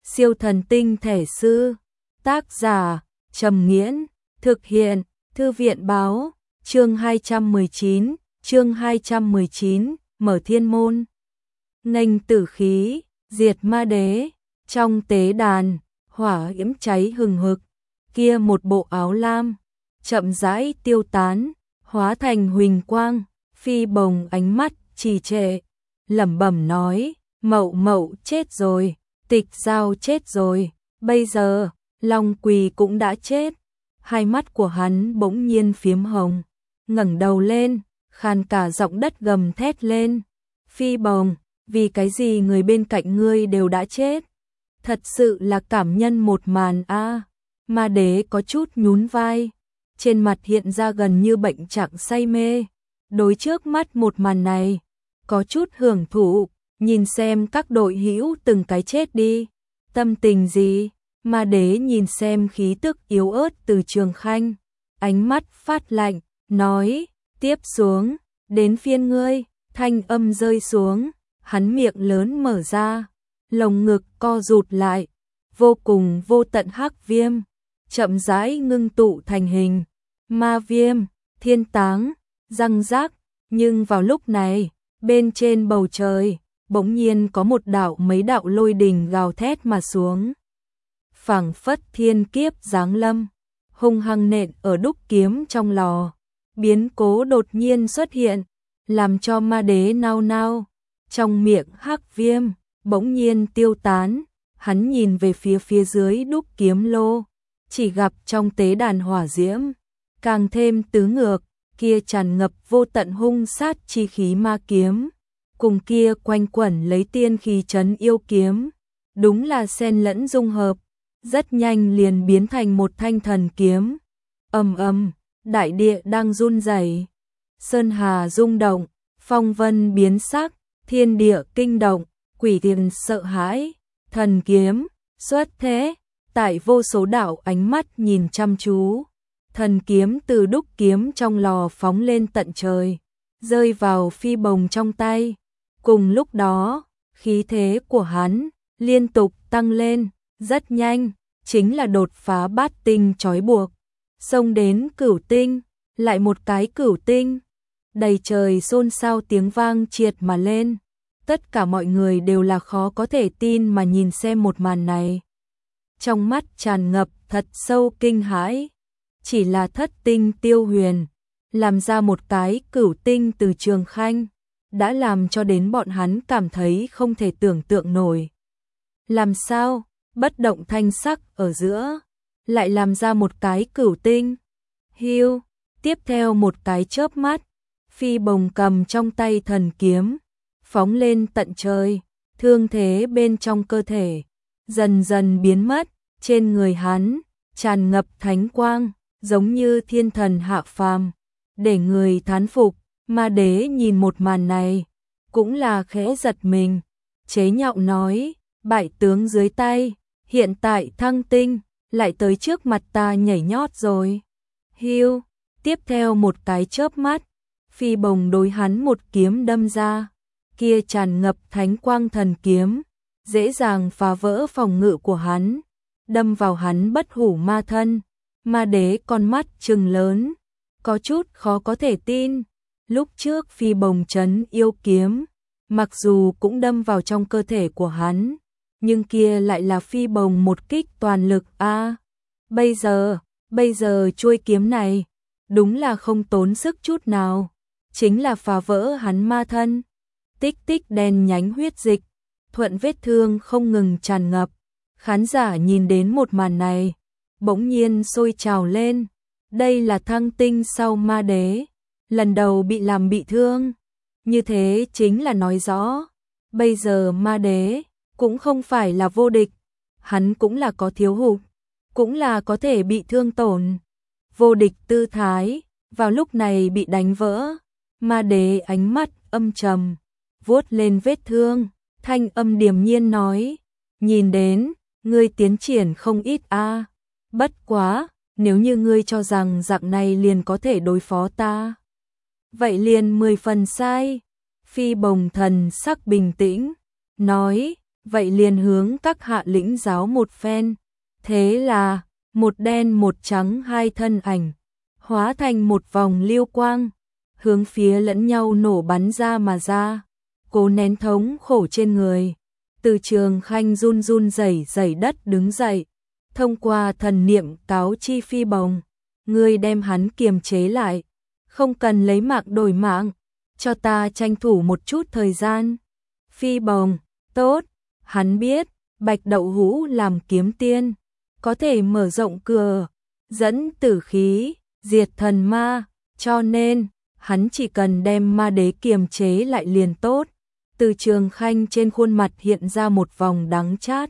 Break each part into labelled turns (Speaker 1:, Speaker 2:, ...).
Speaker 1: Siêu thần tinh thể sư. Tác giả Trầm Nghiễn. Thực hiện Thư viện báo. Chương 219, mở thiên môn. Nghênh tử khí, diệt ma đế. Trong tế đàn, hỏa yếm cháy hừng hực. Kia một bộ áo lam, chậm rãi tiêu tán, hóa thành huỳnh quang. Phi Bồng ánh mắt trì trệ, lẩm bẩm nói, Mậu Mậu chết rồi, Tịch Giao chết rồi, bây giờ, Long Quỳ cũng đã chết. Hai mắt của hắn bỗng nhiên phiếm hồng, ngẩng đầu lên, khan cả giọng đất gầm thét lên. Phi Bồng, vì cái gì người bên cạnh ngươi đều đã chết? Thật sự là cảm nhân một màn a. Ma đế có chút nhún vai, trên mặt hiện ra gần như bệnh trạng say mê. Đối trước mắt một màn này, có chút hưởng thụ, nhìn xem các đội hữu từng cái chết đi. Tâm tình gì? Ma đế nhìn xem khí tức yếu ớt từ Trường Khanh, ánh mắt phát lạnh, nói, tiếp xuống, đến phiên ngươi. Thanh âm rơi xuống, hắn miệng lớn mở ra, lồng ngực co rụt lại, vô cùng vô tận hắc viêm, chậm rãi ngưng tụ thành hình. Ma viêm, thiên táng, răng rác, nhưng vào lúc này, bên trên bầu trời, bỗng nhiên có một mấy đạo lôi đình gào thét mà xuống. Phảng phất thiên kiếp giáng lâm, hung hăng nện ở đúc kiếm trong lò. Biến cố đột nhiên xuất hiện, làm cho ma đế nao nao, trong miệng hắc viêm bỗng nhiên tiêu tán. Hắn nhìn về phía dưới đúc kiếm lô, chỉ gặp trong tế đàn hỏa diễm càng thêm tứ ngược, kia tràn ngập vô tận hung sát chi khí ma kiếm, cùng kia quanh quẩn lấy tiên khí trấn yêu kiếm, đúng là xen lẫn dung hợp, rất nhanh liền biến thành một thanh thần kiếm. Ầm ầm, đại địa đang run rẩy, sơn hà rung động, phong vân biến sắc, thiên địa kinh động, quỷ tiền sợ hãi. Thần kiếm xuất thế, tại vô số đạo ánh mắt nhìn chăm chú, thần kiếm từ đúc kiếm trong lò phóng lên tận trời, rơi vào Phi Bồng trong tay. Cùng lúc đó, khí thế của hắn liên tục tăng lên, rất nhanh, chính là đột phá bát tinh trói buộc, xông đến cửu tinh, lại một cái cửu tinh. Đầy trời xôn xao tiếng vang triệt mà lên. Tất cả mọi người đều là khó có thể tin mà nhìn xem một màn này. Trong mắt tràn ngập thật sâu kinh hãi. Chỉ là thất tinh Tiêu Huyền làm ra một cái cửu tinh từ Trường Khanh, đã làm cho đến bọn hắn cảm thấy không thể tưởng tượng nổi. Làm sao, bất động thanh sắc ở giữa, lại làm ra một cái cửu tinh? Hiu, tiếp theo một cái chớp mắt, Phi Bồng cầm trong tay thần kiếm, phóng lên tận trời, thương thế bên trong cơ thể dần dần biến mất, trên người hắn tràn ngập thánh quang, giống như thiên thần hạ phàm, để người thán phục. Ma đế nhìn một màn này, cũng là khẽ giật mình, chế nhạo nói, bại tướng dưới tay, hiện tại thăng tinh, lại tới trước mặt ta nhảy nhót rồi. Hiu, tiếp theo một cái chớp mắt, Phi Bồng đối hắn một kiếm đâm ra, kia tràn ngập thánh quang thần kiếm, dễ dàng phá vỡ phòng ngự của hắn, đâm vào hắn bất hủ ma thân. Ma đế con mắt trừng lớn, có chút khó có thể tin. Lúc trước Phi Bồng trấn yêu kiếm, mặc dù cũng đâm vào trong cơ thể của hắn, nhưng kia lại là Phi Bồng một kích toàn lực a. Bây giờ chuôi kiếm này, đúng là không tốn sức chút nào, chính là phá vỡ hắn ma thân. Tích tích đen nhánh huyết dịch, thuận vết thương không ngừng tràn ngập. Khán giả nhìn đến một màn này, bỗng nhiên sôi trào lên. Đây là thăng tinh sau ma đế, lần đầu bị làm bị thương. Như thế chính là nói rõ, bây giờ ma đế cũng không phải là vô địch, hắn cũng là có thiếu hụt, cũng là có thể bị thương tổn. Vô địch tư thái, vào lúc này bị đánh vỡ. Ma đế ánh mắt âm trầm, vuốt lên vết thương, thanh âm điềm nhiên nói, nhìn đến, ngươi tiến triển không ít a. Bất quá, nếu như ngươi cho rằng dạng này liền có thể đối phó ta, vậy liền 10 phần sai. Phi Bồng thần sắc bình tĩnh, nói, vậy liền hướng các hạ lĩnh giáo một phen. Thế là, một đen một trắng hai thân ảnh, hóa thành một vòng lưu quang, hướng phía lẫn nhau nổ bắn ra mà ra, cố nén thống khổ trên người. Từ Trường Khanh run run rẩy rẩy đất đứng dậy, thông qua thần niệm cáo chi Phi Bồng, ngươi đem hắn kiềm chế lại, không cần lấy mạng đổi mạng, cho ta tranh thủ một chút thời gian. Phi Bồng, tốt, hắn biết, Bạch Đậu Hũ làm kiếm tiên, có thể mở rộng cửa, dẫn tử khí, diệt thần ma, cho nên, hắn chỉ cần đem ma đế kiềm chế lại liền tốt. Từ Trường Khanh trên khuôn mặt hiện ra một vòng đắng chát.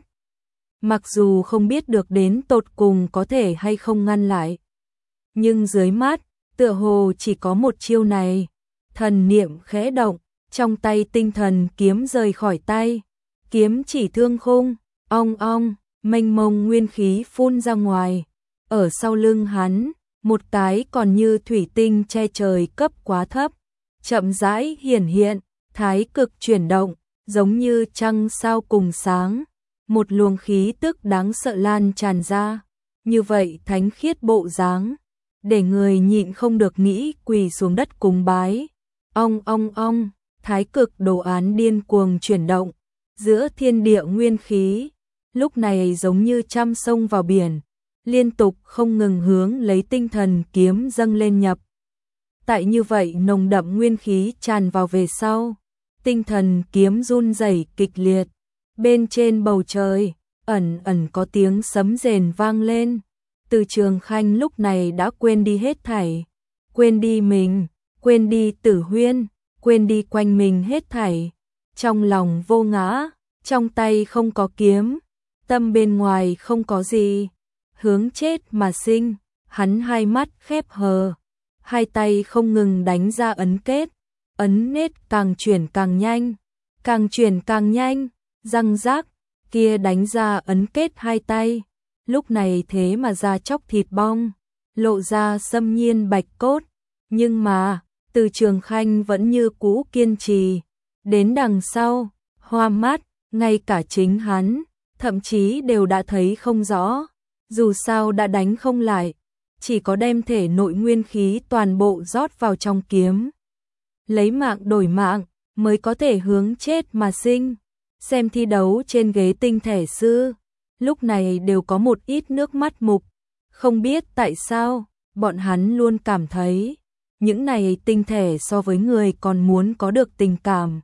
Speaker 1: Mặc dù không biết được đến tột cùng có thể hay không ngăn lại, nhưng dưới mắt, tựa hồ chỉ có một chiêu này. Thần niệm khẽ động, trong tay tinh thần kiếm rời khỏi tay, kiếm chỉ thương khung, ong ong, mênh mông nguyên khí phun ra ngoài. Ở sau lưng hắn, một cái còn như thủy tinh che trời cấp quá thấp, chậm rãi hiển hiện, thái cực chuyển động, giống như trăng sao cùng sáng, một luồng khí tức đáng sợ lan tràn ra, như vậy thánh khiết bộ dáng, để người nhịn không được nghĩ quỳ xuống đất cúng bái. Ong ong ong, thái cực đồ án điên cuồng chuyển động, giữa thiên địa nguyên khí, lúc này giống như trăm sông vào biển, liên tục không ngừng hướng lấy tinh thần kiếm dâng lên nhập. Tại như vậy nồng đậm nguyên khí tràn vào về sau, tinh thần kiếm run rẩy kịch liệt, bên trên bầu trời, ẩn ẩn có tiếng sấm rền vang lên. Từ Trường Khanh lúc này đã quên đi hết thảy, quên đi mình, quên đi Tử Huyên, quên đi quanh mình hết thảy, trong lòng vô ngã, trong tay không có kiếm, tâm bên ngoài không có gì, hướng chết mà sinh. Hắn hai mắt khép hờ, hai tay không ngừng đánh ra ấn kết, ấn nết càng chuyển càng nhanh, càng chuyển càng nhanh, răng rác, kia đánh ra ấn kết hai tay, lúc này thế mà ra chóc thịt bong, lộ ra xâm nhiên bạch cốt, nhưng mà, Từ Trường Khanh vẫn như cũ kiên trì, đến đằng sau, hoa mắt, ngay cả chính hắn, thậm chí đều đã thấy không rõ, dù sao đã đánh không lại, chỉ có đem thể nội nguyên khí toàn bộ rót vào trong kiếm. Lấy mạng đổi mạng, mới có thể hướng chết mà sinh. Xem thi đấu trên ghế tinh thể sư, lúc này đều có một ít nước mắt mục, không biết tại sao, bọn hắn luôn cảm thấy, những này tinh thể so với người còn muốn có được tình cảm.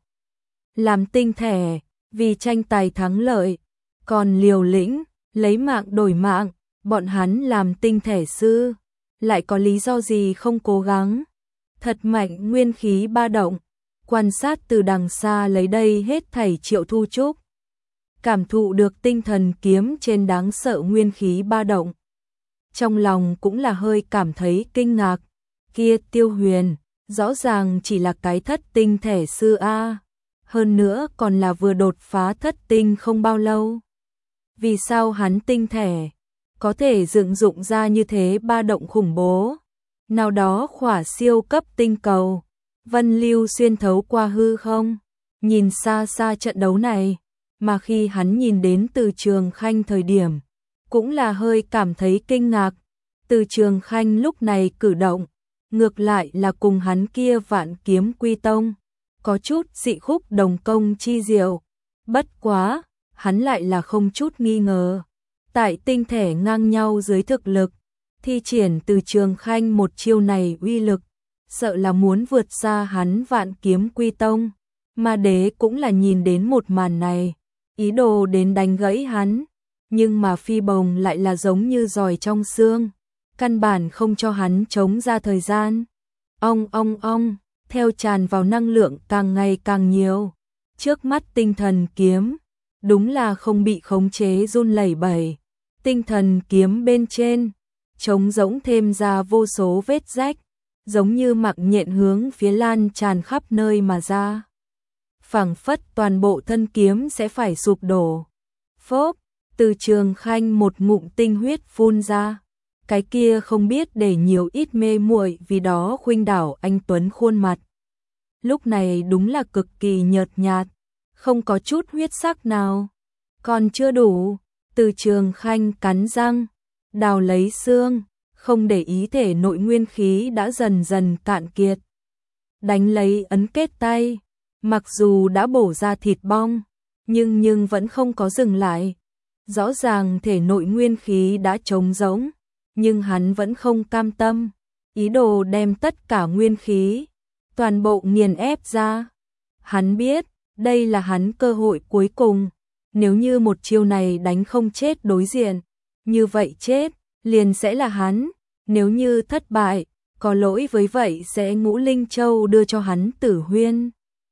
Speaker 1: Làm tinh thể, vì tranh tài thắng lợi, còn liều lĩnh, lấy mạng đổi mạng, bọn hắn làm tinh thể sư, lại có lý do gì không cố gắng. Thật mạnh nguyên khí ba động, quan sát từ đằng xa lấy đây hết thảy Triệu Thu Trúc. Cảm thụ được tinh thần kiếm trên đáng sợ nguyên khí ba động. Trong lòng cũng là hơi cảm thấy kinh ngạc, kia Tiêu Huyền, rõ ràng chỉ là cái thất tinh thể sư A, hơn nữa còn là vừa đột phá thất tinh không bao lâu. Vì sao hắn tinh thể có thể dựng dụng ra như thế ba động khủng bố? Nào đó khỏa siêu cấp tinh cầu, vân lưu xuyên thấu qua hư không, nhìn xa xa trận đấu này, mà khi hắn nhìn đến Từ Trường Khanh thời điểm, cũng là hơi cảm thấy kinh ngạc. Từ Trường Khanh lúc này cử động, ngược lại là cùng hắn kia Vạn Kiếm Quy Tông, có chút dị khúc đồng công chi diệu, bất quá, hắn lại là không chút nghi ngờ. Tại tinh thể ngang nhau dưới thực lực, thi triển Từ Trường Khanh một chiêu này uy lực, sợ là muốn vượt xa hắn Vạn Kiếm Quy Tông. Ma đế cũng là nhìn đến một màn này, ý đồ đến đánh gãy hắn, nhưng mà Phi Bồng lại là giống như giòi trong xương, căn bản không cho hắn chống ra thời gian. Ong ong ong, theo tràn vào năng lượng càng ngày càng nhiều, trước mắt tinh thần kiếm, đúng là không bị khống chế run lẩy bẩy. Tinh thần kiếm bên trên, trống rỗng thêm ra vô số vết rách, giống như mặc nhện hướng phía lan tràn khắp nơi mà ra. Phảng phất toàn bộ thân kiếm sẽ phải sụp đổ. Phốp, Từ Trường Khanh một ngụm tinh huyết phun ra. Cái kia không biết để nhiều ít mê muội vì đó khuynh đảo anh tuấn khuôn mặt. Lúc này đúng là cực kỳ nhợt nhạt, không có chút huyết sắc nào. Còn chưa đủ, Từ Trường Khanh cắn răng, đào lấy xương, không để ý thể nội nguyên khí đã dần dần cạn kiệt. Đánh lấy ấn kết tay, mặc dù đã bổ ra thịt bong, nhưng vẫn không có dừng lại. Rõ ràng thể nội nguyên khí đã trống rỗng, nhưng hắn vẫn không cam tâm, ý đồ đem tất cả nguyên khí, toàn bộ nghiền ép ra. Hắn biết, đây là hắn cơ hội cuối cùng, nếu như một chiêu này đánh không chết đối diện, như vậy chết, liền sẽ là hắn, nếu như thất bại, có lỗi với vậy sẽ Ngũ Linh Châu đưa cho hắn Tử Huyên.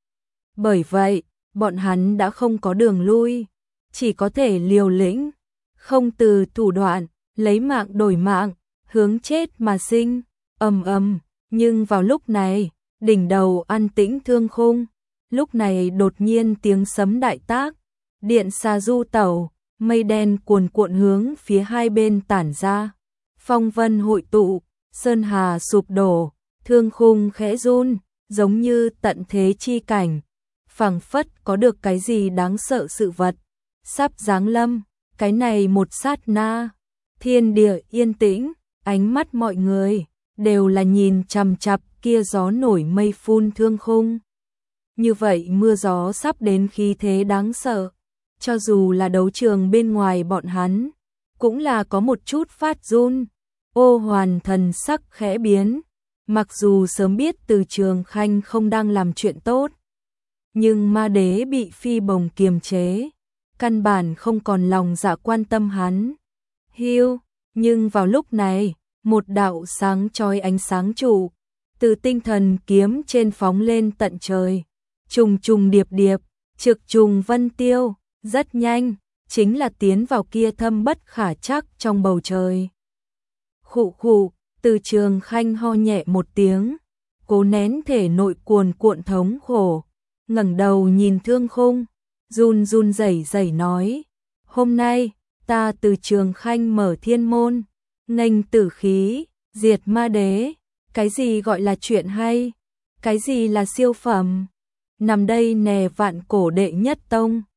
Speaker 1: Bởi vậy, bọn hắn đã không có đường lui, chỉ có thể liều lĩnh, không từ thủ đoạn, lấy mạng đổi mạng, hướng chết mà sinh, ầm ầm, nhưng vào lúc này, đỉnh đầu an tĩnh thương khung, lúc này đột nhiên tiếng sấm đại tác, điện xà du tẩu, mây đen cuồn cuộn hướng phía hai bên tản ra, phong vân hội tụ, sơn hà sụp đổ, thương khung khẽ run, giống như tận thế chi cảnh, phảng phất có được cái gì đáng sợ sự vật sắp giáng lâm. Cái này một sát na, thiên địa yên tĩnh, ánh mắt mọi người đều là nhìn chằm chằm kia gió nổi mây phun thương khung. Như vậy mưa gió sắp đến khí thế đáng sợ, cho dù là đấu trường bên ngoài bọn hắn, cũng là có một chút phát run. Ô Hoàn thần sắc khẽ biến, mặc dù sớm biết Từ Trường Khanh không đang làm chuyện tốt, nhưng ma đế bị phi bồng kiềm chế, căn bản không còn lòng dạ quan tâm hắn. Hiu, nhưng vào lúc này, một đạo sáng chói ánh sáng trụ, từ tinh thần kiếm trên phóng lên tận trời, trùng trùng điệp điệp, trực trùng vân tiêu, rất nhanh, chính là tiến vào kia thâm bất khả trắc trong bầu trời. Khụ khụ, Từ Trường Khanh ho nhẹ một tiếng, cố nén thể nội cuồn cuộn thống khổ, ngẩng đầu nhìn thương khung, run run rẩy rẩy nói: "Hôm nay, ta Từ Trường Khanh mở thiên môn, nghênh tử khí, diệt ma đế, cái gì gọi là chuyện hay, cái gì là siêu phẩm, nằm đây nè vạn cổ đệ nhất tông,